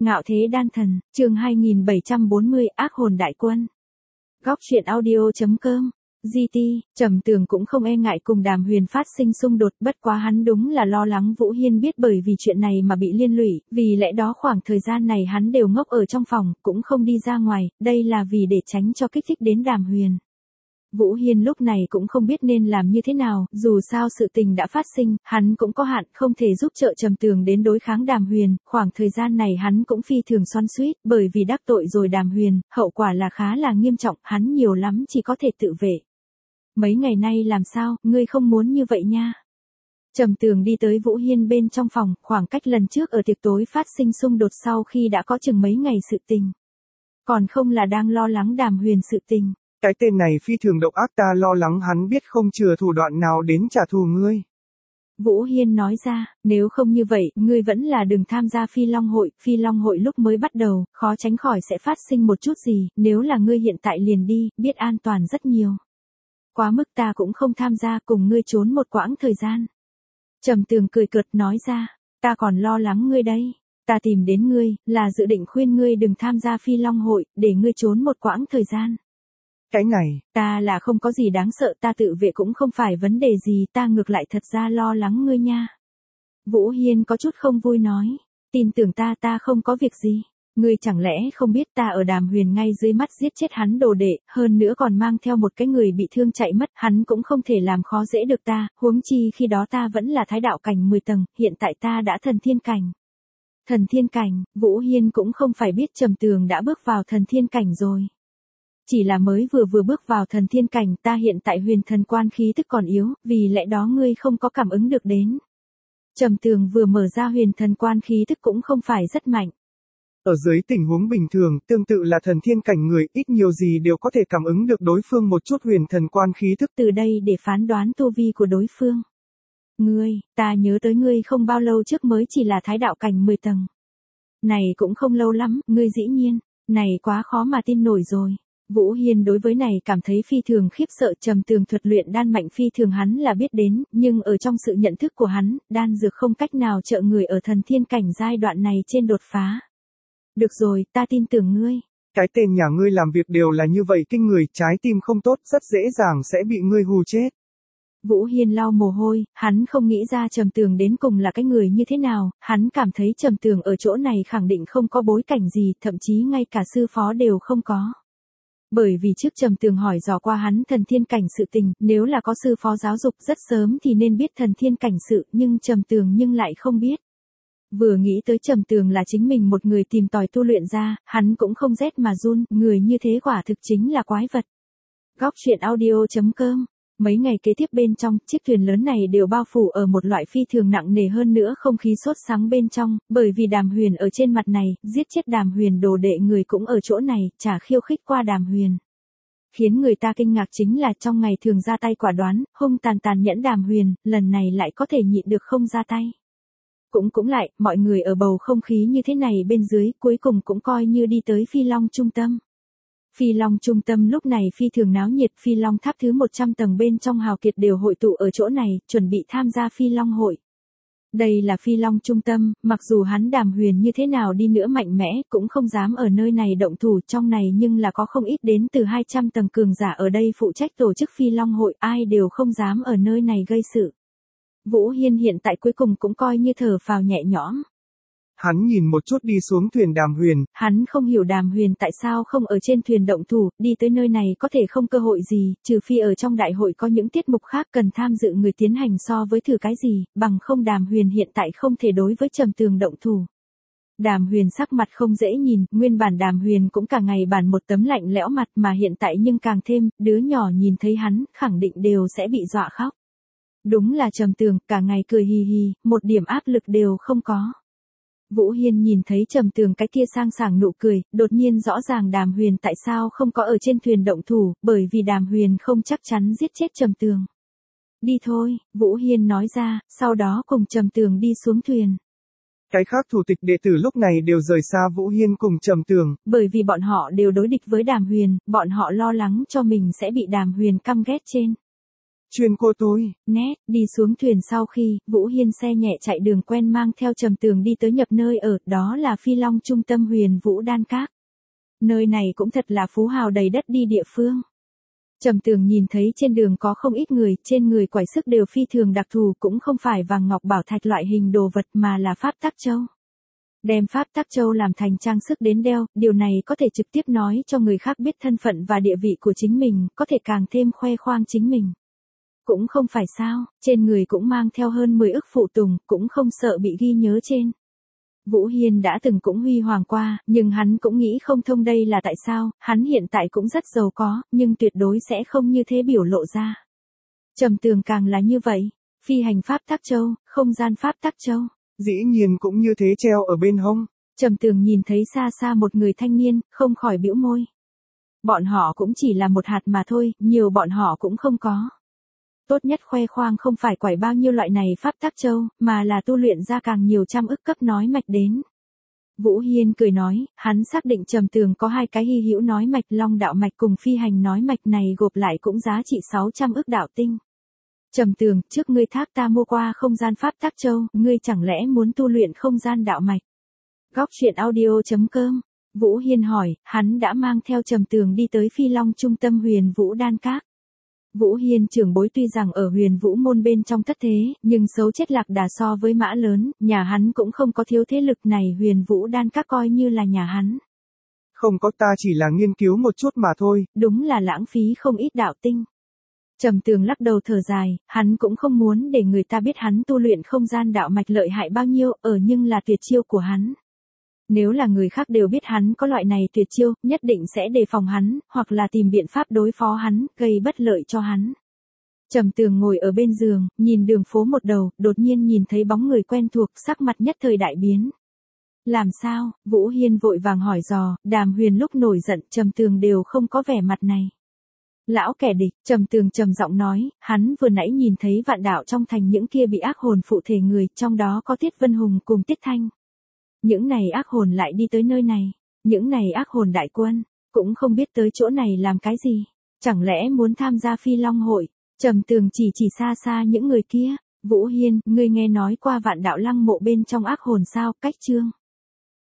Ngạo thế đan thần, chương 2740, ác hồn đại quân. Góc truyện audio.com. GT, Trầm Tường cũng không e ngại cùng Đàm Huyền phát sinh xung đột, bất quá hắn đúng là lo lắng Vũ Hiên biết bởi vì chuyện này mà bị liên lụy, vì lẽ đó khoảng thời gian này hắn đều ngốc ở trong phòng, cũng không đi ra ngoài, đây là vì để tránh cho kích thích đến Đàm Huyền. Vũ Hiên lúc này cũng không biết nên làm như thế nào, dù sao sự tình đã phát sinh, hắn cũng có hạn, không thể giúp trợ Trầm Tường đến đối kháng Đàm Huyền, khoảng thời gian này hắn cũng phi thường xoắn xuýt, bởi vì đắc tội rồi Đàm Huyền, hậu quả là khá là nghiêm trọng, hắn nhiều lắm chỉ có thể tự vệ. Mấy ngày nay làm sao, ngươi không muốn như vậy nha. Trầm Tường đi tới Vũ Hiên bên trong phòng, khoảng cách lần trước ở tiệc tối phát sinh xung đột sau khi đã có chừng mấy ngày sự tình. Còn không là đang lo lắng Đàm Huyền sự tình. Cái tên này phi thường độc ác, ta lo lắng hắn biết không chừa thủ đoạn nào đến trả thù ngươi. Vũ Hiên nói ra, nếu không như vậy, ngươi vẫn là đừng tham gia Phi Long hội lúc mới bắt đầu, khó tránh khỏi sẽ phát sinh một chút gì, nếu là ngươi hiện tại liền đi, biết an toàn rất nhiều. Quá mức ta cũng không tham gia, cùng ngươi trốn một quãng thời gian. Trầm Tường cười cợt nói ra, ta còn lo lắng ngươi đấy. Ta tìm đến ngươi, là dự định khuyên ngươi đừng tham gia Phi Long hội, để ngươi trốn một quãng thời gian. Cái này, ta là không có gì đáng sợ, ta tự vệ cũng không phải vấn đề gì, ta ngược lại thật ra lo lắng ngươi nha. Vũ Hiên có chút không vui nói, tin tưởng ta không có việc gì. Ngươi chẳng lẽ không biết ta ở Đàm Huyền ngay dưới mắt giết chết hắn đồ đệ, hơn nữa còn mang theo một cái người bị thương chạy mất, hắn cũng không thể làm khó dễ được ta, huống chi khi đó ta vẫn là thái đạo cảnh 10 tầng, hiện tại ta đã thần thiên cảnh. Thần thiên cảnh, Vũ Hiên cũng không phải biết Trầm Tường đã bước vào thần thiên cảnh rồi. Chỉ là mới vừa bước vào thần thiên cảnh, ta hiện tại huyền thần quan khí tức còn yếu, vì lẽ đó ngươi không có cảm ứng được đến. Trầm Tường vừa mở ra huyền thần quan khí tức cũng không phải rất mạnh. Ở dưới tình huống bình thường, tương tự là thần thiên cảnh người, ít nhiều gì đều có thể cảm ứng được đối phương một chút huyền thần quan khí tức. Từ đây để phán đoán tu vi của đối phương. Ngươi, ta nhớ tới ngươi không bao lâu trước mới chỉ là thái đạo cảnh 10 tầng. Này cũng không lâu lắm, ngươi dĩ nhiên, này quá khó mà tin nổi rồi. Vũ Hiên đối với này cảm thấy phi thường khiếp sợ. Trầm Tường thuật luyện đan mạnh phi thường hắn là biết đến, nhưng ở trong sự nhận thức của hắn, đan dược không cách nào trợ người ở thần thiên cảnh giai đoạn này trên đột phá. Được rồi, ta tin tưởng ngươi. Cái tên nhà ngươi làm việc đều là như vậy kinh người, trái tim không tốt, rất dễ dàng sẽ bị ngươi hù chết. Vũ Hiên lau mồ hôi, hắn không nghĩ ra Trầm Tường đến cùng là cái người như thế nào, hắn cảm thấy Trầm Tường ở chỗ này khẳng định không có bối cảnh gì, thậm chí ngay cả sư phó đều không có. Bởi vì trước Trầm Tường hỏi dò qua hắn thần thiên cảnh sự tình, nếu là có sư phó giáo dục rất sớm thì nên biết thần thiên cảnh sự, nhưng Trầm Tường lại không biết. Vừa nghĩ tới Trầm Tường là chính mình một người tìm tòi tu luyện ra, hắn cũng không rét mà run, người như thế quả thực chính là quái vật. Góc truyện audio.com. Mấy ngày kế tiếp bên trong, chiếc thuyền lớn này đều bao phủ ở một loại phi thường nặng nề hơn nữa không khí sốt sắng bên trong, bởi vì Đàm Huyền ở trên mặt này, giết chết Đàm Huyền đồ đệ người cũng ở chỗ này, chả khiêu khích qua Đàm Huyền. Khiến người ta kinh ngạc chính là trong ngày thường ra tay quả đoán, hung tàn nhẫn Đàm Huyền, lần này lại có thể nhịn được không ra tay. Cũng lại, mọi người ở bầu không khí như thế này bên dưới, cuối cùng cũng coi như đi tới Phi Long trung tâm. Phi Long trung tâm lúc này phi thường náo nhiệt, Phi Long tháp thứ 100 tầng bên trong hào kiệt đều hội tụ ở chỗ này, chuẩn bị tham gia Phi Long hội. Đây là Phi Long trung tâm, mặc dù hắn Đàm Huyền như thế nào đi nữa mạnh mẽ, cũng không dám ở nơi này động thủ, trong này nhưng là có không ít đến từ 200 tầng cường giả ở đây phụ trách tổ chức Phi Long hội, ai đều không dám ở nơi này gây sự. Vũ Hiên hiện tại cuối cùng cũng coi như thở phào nhẹ nhõm. Hắn nhìn một chút đi xuống thuyền Đàm Huyền. Hắn không hiểu Đàm Huyền tại sao không ở trên thuyền động thủ, đi tới nơi này có thể không cơ hội gì, trừ phi ở trong đại hội có những tiết mục khác cần tham dự người tiến hành so với thử cái gì, bằng không Đàm Huyền hiện tại không thể đối với Trầm Tường động thủ. Đàm Huyền sắc mặt không dễ nhìn, nguyên bản Đàm Huyền cũng cả ngày bản một tấm lạnh lẽo mặt mà hiện tại nhưng càng thêm, đứa nhỏ nhìn thấy hắn, khẳng định đều sẽ bị dọa khóc. Đúng là Trầm Tường, cả ngày cười hì hì, một điểm áp lực đều không có. Vũ Hiên nhìn thấy Trầm Tường cái kia sang sảng nụ cười, đột nhiên rõ ràng Đàm Huyền tại sao không có ở trên thuyền động thủ, bởi vì Đàm Huyền không chắc chắn giết chết Trầm Tường. Đi thôi, Vũ Hiên nói ra, sau đó cùng Trầm Tường đi xuống thuyền. Cái khác thủ tịch đệ tử lúc này đều rời xa Vũ Hiên cùng Trầm Tường. Bởi vì bọn họ đều đối địch với Đàm Huyền, bọn họ lo lắng cho mình sẽ bị Đàm Huyền căm ghét trên. Chuyên cô tôi. Nét, đi xuống thuyền sau khi, Vũ Hiên xe nhẹ chạy đường quen mang theo Trầm Tường đi tới nhập nơi ở, đó là Phi Long trung tâm Huyền Vũ Đan Các. Nơi này cũng thật là phú hào đầy đất đi địa phương. Trầm Tường nhìn thấy trên đường có không ít người, trên người quải sức đều phi thường đặc thù, cũng không phải vàng ngọc bảo thạch loại hình đồ vật mà là pháp tắc châu. Đem pháp tắc châu làm thành trang sức đến đeo, điều này có thể trực tiếp nói cho người khác biết thân phận và địa vị của chính mình, có thể càng thêm khoe khoang chính mình. Cũng không phải sao, trên người cũng mang theo hơn 10 ức phụ tùng, cũng không sợ bị ghi nhớ trên. Vũ Hiên đã từng cũng huy hoàng qua, nhưng hắn cũng nghĩ không thông đây là tại sao, hắn hiện tại cũng rất giàu có, nhưng tuyệt đối sẽ không như thế biểu lộ ra. Trầm Tường càng là như vậy, phi hành pháp tắc châu, không gian pháp tắc châu. Dĩ nhiên cũng như thế treo ở bên hông. Trầm Tường nhìn thấy xa xa một người thanh niên, không khỏi bĩu môi. Bọn họ cũng chỉ là một hạt mà thôi, nhiều bọn họ cũng không có. Tốt nhất khoe khoang không phải quải bao nhiêu loại này pháp tắc châu, mà là tu luyện ra càng nhiều trăm ức cấp nói mạch đến. Vũ Hiên cười nói, hắn xác định Trầm Tường có 2 cái hy hữu nói mạch, long đạo mạch cùng phi hành nói mạch này gộp lại cũng giá trị 600 ức đạo tinh. Trầm Tường, trước ngươi thác ta mua qua không gian pháp tắc châu, ngươi chẳng lẽ muốn tu luyện không gian đạo mạch? Góc truyện audio.com. Vũ Hiên hỏi, hắn đã mang theo Trầm Tường đi tới Phi Long trung tâm Huyền Vũ Đan Các. Vũ Hiên trưởng bối tuy rằng ở Huyền Vũ môn bên trong thất thế, nhưng xấu chết lạc đà so với mã lớn, nhà hắn cũng không có thiếu thế lực này, Huyền Vũ Đan Các coi như là nhà hắn. Không có, ta chỉ là nghiên cứu một chút mà thôi. Đúng là lãng phí không ít đạo tinh. Trầm Tường lắc đầu thở dài, hắn cũng không muốn để người ta biết hắn tu luyện không gian đạo mạch lợi hại bao nhiêu, nhưng là tuyệt chiêu của hắn. Nếu là người khác đều biết hắn có loại này tuyệt chiêu, nhất định sẽ đề phòng hắn, hoặc là tìm biện pháp đối phó hắn, gây bất lợi cho hắn. Trầm Tường ngồi ở bên giường, nhìn đường phố một đầu, đột nhiên nhìn thấy bóng người quen thuộc, sắc mặt nhất thời đại biến. Làm sao? Vũ Hiên vội vàng hỏi dò, Đàm Huyền lúc nổi giận, Trầm Tường đều không có vẻ mặt này. Lão kẻ địch, Trầm Tường trầm giọng nói, hắn vừa nãy nhìn thấy vạn đạo trong thành những kia bị ác hồn phụ thể người, trong đó có Tiết Vân Hùng cùng Tiết Thanh. Những này ác hồn lại đi tới nơi này, những này ác hồn đại quân, cũng không biết tới chỗ này làm cái gì, chẳng lẽ muốn tham gia Phi Long hội? Trầm Tường chỉ xa xa những người kia, Vũ Hiên, ngươi nghe nói qua vạn đạo lăng mộ bên trong ác hồn sao, cách chương.